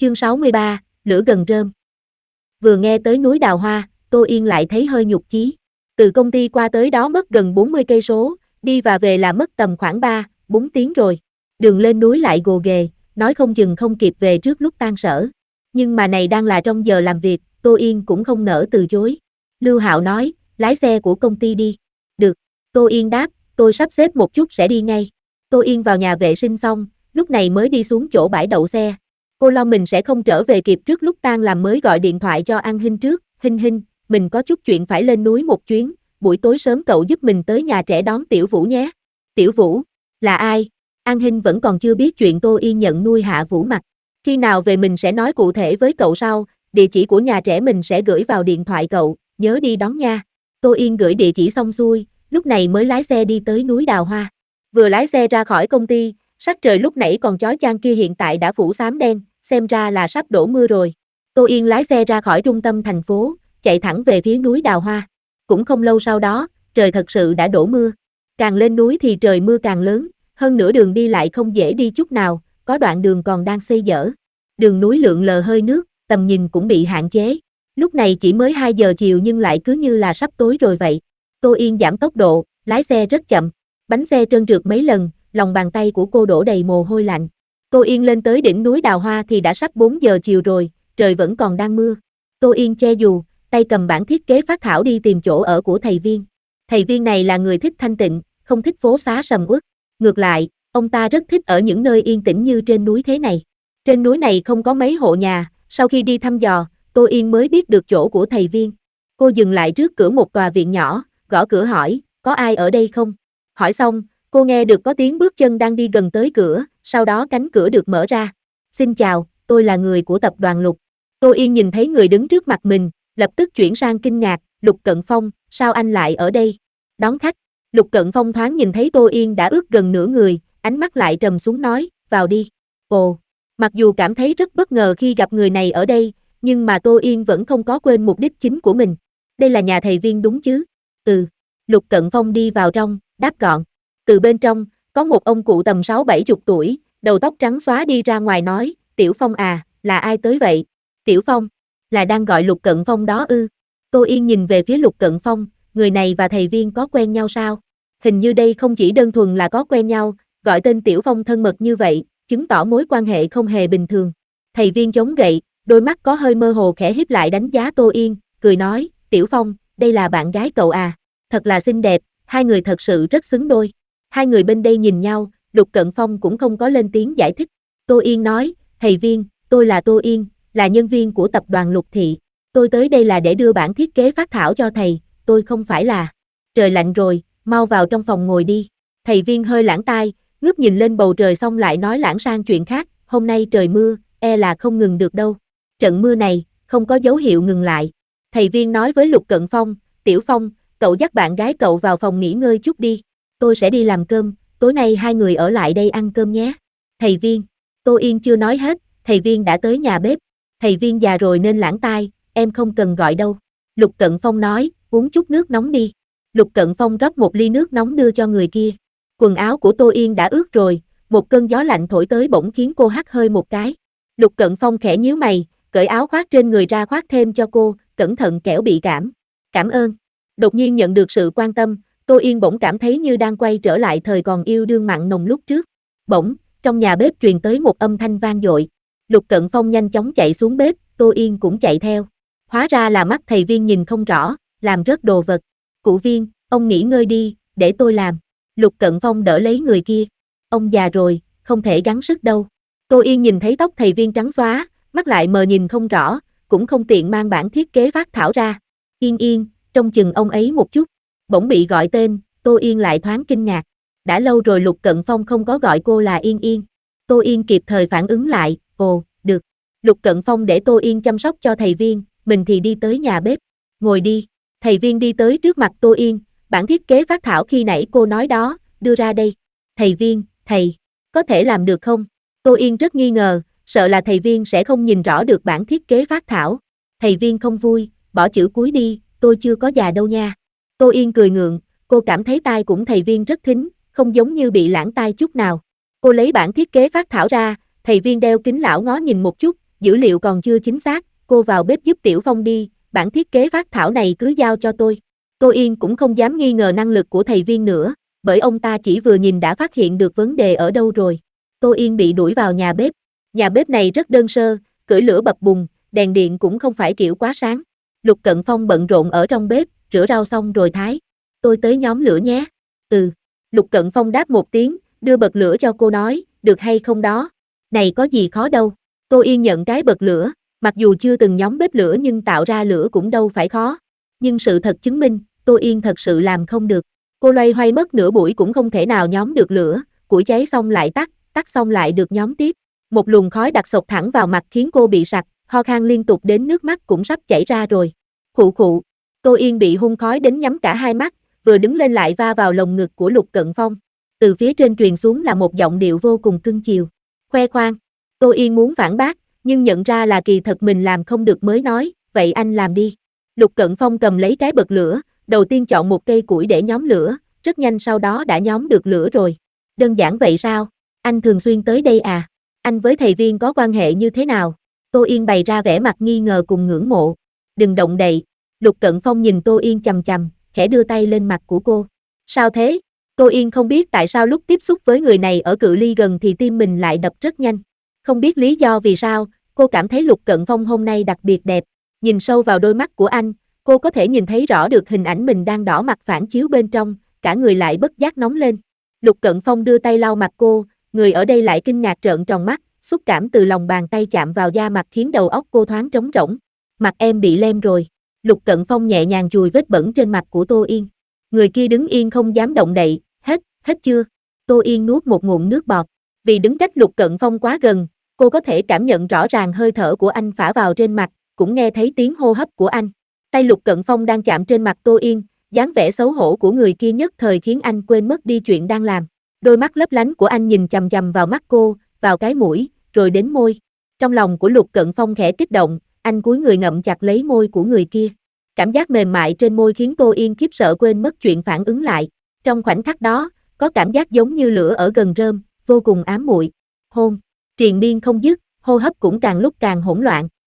Chương 63, lửa gần rơm. Vừa nghe tới núi Đào Hoa, Tô Yên lại thấy hơi nhục chí. Từ công ty qua tới đó mất gần 40 cây số, đi và về là mất tầm khoảng 3-4 tiếng rồi. Đường lên núi lại gồ ghề, nói không chừng không kịp về trước lúc tan sở. Nhưng mà này đang là trong giờ làm việc, Tô Yên cũng không nỡ từ chối. Lưu Hạo nói, lái xe của công ty đi. Được, Tô Yên đáp, tôi sắp xếp một chút sẽ đi ngay. Tô Yên vào nhà vệ sinh xong, lúc này mới đi xuống chỗ bãi đậu xe. Cô lo mình sẽ không trở về kịp trước lúc tan làm mới gọi điện thoại cho An Hinh trước. Hinh, mình có chút chuyện phải lên núi một chuyến, buổi tối sớm cậu giúp mình tới nhà trẻ đón Tiểu Vũ nhé. Tiểu Vũ, là ai? An Hinh vẫn còn chưa biết chuyện Tô Yên nhận nuôi Hạ Vũ mặt. Khi nào về mình sẽ nói cụ thể với cậu sau, địa chỉ của nhà trẻ mình sẽ gửi vào điện thoại cậu, nhớ đi đón nha. Tô Yên gửi địa chỉ xong xuôi, lúc này mới lái xe đi tới núi Đào Hoa. Vừa lái xe ra khỏi công ty, sắc trời lúc nãy còn chói chang kia hiện tại đã phủ xám đen, xem ra là sắp đổ mưa rồi. Tô Yên lái xe ra khỏi trung tâm thành phố, chạy thẳng về phía núi Đào Hoa. Cũng không lâu sau đó, trời thật sự đã đổ mưa. Càng lên núi thì trời mưa càng lớn, hơn nữa đường đi lại không dễ đi chút nào, có đoạn đường còn đang xây dở. Đường núi lượn lờ hơi nước, tầm nhìn cũng bị hạn chế. Lúc này chỉ mới 2 giờ chiều nhưng lại cứ như là sắp tối rồi vậy. Tô Yên giảm tốc độ, lái xe rất chậm. Bánh xe trơn trượt mấy lần, lòng bàn tay của cô đổ đầy mồ hôi lạnh. Tô Yên lên tới đỉnh núi Đào Hoa thì đã sắp 4 giờ chiều rồi, trời vẫn còn đang mưa. Tô Yên che dù, tay cầm bản thiết kế phác thảo đi tìm chỗ ở của thầy Viên. Thầy Viên này là người thích thanh tịnh, không thích phố xá sầm uất. Ngược lại, ông ta rất thích ở những nơi yên tĩnh như trên núi thế này. Trên núi này không có mấy hộ nhà, sau khi đi thăm dò, Tô Yên mới biết được chỗ của thầy Viên. Cô dừng lại trước cửa một tòa viện nhỏ, gõ cửa hỏi, có ai ở đây không? Hỏi xong, cô nghe được có tiếng bước chân đang đi gần tới cửa, sau đó cánh cửa được mở ra. Xin chào, tôi là người của tập đoàn Lục. Tô Yên nhìn thấy người đứng trước mặt mình, lập tức chuyển sang kinh ngạc, Lục Cận Phong, sao anh lại ở đây? Đón khách. Lục Cận Phong thoáng nhìn thấy Tô Yên đã ướt gần nửa người, ánh mắt lại trầm xuống nói, vào đi. Ồ, mặc dù cảm thấy rất bất ngờ khi gặp người này ở đây, nhưng mà Tô Yên vẫn không có quên mục đích chính của mình. Đây là nhà thầy Viên đúng chứ? Ừ. Lục Cận Phong đi vào trong, đáp gọn. Từ bên trong, có một ông cụ tầm 60-70 tuổi, đầu tóc trắng xóa đi ra ngoài nói, Tiểu Phong à, là ai tới vậy? Tiểu Phong, là đang gọi Lục Cận Phong đó ư? Tô Yên nhìn về phía Lục Cận Phong, người này và thầy Viên có quen nhau sao? Hình như đây không chỉ đơn thuần là có quen nhau, gọi tên Tiểu Phong thân mật như vậy, chứng tỏ mối quan hệ không hề bình thường. Thầy Viên chống gậy, đôi mắt có hơi mơ hồ khẽ híp lại đánh giá Tô Yên, cười nói, Tiểu Phong, đây là bạn gái cậu à, thật là xinh đẹp, hai người thật sự rất xứng đôi. Hai người bên đây nhìn nhau, Lục Cận Phong cũng không có lên tiếng giải thích. Tô Yên nói, thầy Viên, tôi là Tô Yên, là nhân viên của tập đoàn Lục Thị. Tôi tới đây là để đưa bản thiết kế phác thảo cho thầy, tôi không phải là. Trời lạnh rồi, mau vào trong phòng ngồi đi. Thầy Viên hơi lãng tai, ngước nhìn lên bầu trời xong lại nói lãng sang chuyện khác, hôm nay trời mưa, e là không ngừng được đâu. Trận mưa này, không có dấu hiệu ngừng lại. Thầy Viên nói với Lục Cận Phong, Tiểu Phong, cậu dắt bạn gái cậu vào phòng nghỉ ngơi chút đi. Tôi sẽ đi làm cơm, tối nay hai người ở lại đây ăn cơm nhé. Thầy Viên, Tô Yên chưa nói hết, thầy Viên đã tới nhà bếp. Thầy Viên già rồi nên lãng tai, em không cần gọi đâu. Lục Cận Phong nói, uống chút nước nóng đi. Lục Cận Phong rót một ly nước nóng đưa cho người kia. Quần áo của Tô Yên đã ướt rồi, một cơn gió lạnh thổi tới bỗng khiến cô hắt hơi một cái. Lục Cận Phong khẽ nhíu mày, cởi áo khoác trên người ra khoác thêm cho cô, cẩn thận kẻo bị cảm. Cảm ơn. Đột nhiên nhận được sự quan tâm, Tô Yên bỗng cảm thấy như đang quay trở lại thời còn yêu đương mặn nồng lúc trước. Bỗng, trong nhà bếp truyền tới một âm thanh vang dội. Lục Cận Phong nhanh chóng chạy xuống bếp, Tô Yên cũng chạy theo. Hóa ra là mắt thầy Viên nhìn không rõ, làm rớt đồ vật. Cụ Viên, ông nghỉ ngơi đi, để tôi làm. Lục Cận Phong đỡ lấy người kia. Ông già rồi, không thể gắng sức đâu. Tô Yên nhìn thấy tóc thầy Viên trắng xóa, mắt lại mờ nhìn không rõ, cũng không tiện mang bản thiết kế phác thảo ra. Yên, trông chừng ông ấy một chút. Bỗng bị gọi tên, Tô Yên lại thoáng kinh ngạc. Đã lâu rồi Lục Cận Phong không có gọi cô là Yên. Tô Yên kịp thời phản ứng lại, ồ, được. Lục Cận Phong để Tô Yên chăm sóc cho thầy Viên, mình thì đi tới nhà bếp. Ngồi đi. Thầy Viên đi tới trước mặt Tô Yên, bản thiết kế phác thảo khi nãy cô nói đó, đưa ra đây. Thầy Viên, thầy, có thể làm được không? Tô Yên rất nghi ngờ, sợ là thầy Viên sẽ không nhìn rõ được bản thiết kế phác thảo. Thầy Viên không vui, bỏ chữ cuối đi, tôi chưa có già đâu nha. Tô Yên cười ngượng, cô cảm thấy tai cũng thầy Viên rất thính, không giống như bị lãng tai chút nào. Cô lấy bản thiết kế phác thảo ra, thầy Viên đeo kính lão ngó nhìn một chút, dữ liệu còn chưa chính xác, cô vào bếp giúp Tiểu Phong đi, bản thiết kế phác thảo này cứ giao cho tôi. Tô Yên cũng không dám nghi ngờ năng lực của thầy Viên nữa, bởi ông ta chỉ vừa nhìn đã phát hiện được vấn đề ở đâu rồi. Tô Yên bị đuổi vào nhà bếp. Nhà bếp này rất đơn sơ, củi lửa bập bùng, đèn điện cũng không phải kiểu quá sáng. Lục Cận Phong bận rộn ở trong bếp, rửa rau xong rồi thái. Tôi tới nhóm lửa nhé. Ừ. Lục Cận Phong đáp một tiếng, đưa bật lửa cho cô nói, được hay không đó. Này có gì khó đâu. Tô Yên nhận cái bật lửa, mặc dù chưa từng nhóm bếp lửa nhưng tạo ra lửa cũng đâu phải khó. Nhưng sự thật chứng minh, Tô Yên thật sự làm không được. Cô loay hoay mất nửa buổi cũng không thể nào nhóm được lửa, củi cháy xong lại tắt, tắt xong lại được nhóm tiếp. Một luồng khói đặc sộc thẳng vào mặt khiến cô bị sặc, ho khan liên tục đến nước mắt cũng sắp chảy ra rồi. Khụ khụ. Tô Yên bị hun khói đến nhắm cả hai mắt, vừa đứng lên lại va vào lồng ngực của Lục Cận Phong. Từ phía trên truyền xuống là một giọng điệu vô cùng cưng chiều. Khoe khoang. Tô Yên muốn phản bác, nhưng nhận ra là kỳ thật mình làm không được mới nói, vậy anh làm đi. Lục Cận Phong cầm lấy cái bật lửa, đầu tiên chọn một cây củi để nhóm lửa, rất nhanh sau đó đã nhóm được lửa rồi. Đơn giản vậy sao? Anh thường xuyên tới đây à? Anh với thầy Viên có quan hệ như thế nào? Tô Yên bày ra vẻ mặt nghi ngờ cùng ngưỡng mộ. Đừng động đậy. Lục Cận Phong nhìn Tô Yên chằm chằm, khẽ đưa tay lên mặt của cô. Sao thế? Tô Yên không biết tại sao lúc tiếp xúc với người này ở cự ly gần thì tim mình lại đập rất nhanh. Không biết lý do vì sao, cô cảm thấy Lục Cận Phong hôm nay đặc biệt đẹp. Nhìn sâu vào đôi mắt của anh, cô có thể nhìn thấy rõ được hình ảnh mình đang đỏ mặt phản chiếu bên trong, cả người lại bất giác nóng lên. Lục Cận Phong đưa tay lau mặt cô, người ở đây lại kinh ngạc trợn tròn mắt, xúc cảm từ lòng bàn tay chạm vào da mặt khiến đầu óc cô thoáng trống rỗng. Mặt em bị lem rồi. Lục Cận Phong nhẹ nhàng chùi vết bẩn trên mặt của Tô Yên. Người kia đứng yên không dám động đậy, hết chưa? Tô Yên nuốt một ngụm nước bọt. Vì đứng cách Lục Cận Phong quá gần, cô có thể cảm nhận rõ ràng hơi thở của anh phả vào trên mặt, cũng nghe thấy tiếng hô hấp của anh. Tay Lục Cận Phong đang chạm trên mặt Tô Yên, dáng vẻ xấu hổ của người kia nhất thời khiến anh quên mất đi chuyện đang làm. Đôi mắt lấp lánh của anh nhìn chằm chằm vào mắt cô, vào cái mũi, rồi đến môi. Trong lòng của Lục Cận Phong khẽ kích động, anh cúi người ngậm chặt lấy môi của người kia. Cảm giác mềm mại trên môi khiến Tô Yên khiếp sợ quên mất chuyện phản ứng lại. Trong khoảnh khắc đó, có cảm giác giống như lửa ở gần rơm, vô cùng ám muội. Hôn, triền miên không dứt, hô hấp cũng càng lúc càng hỗn loạn.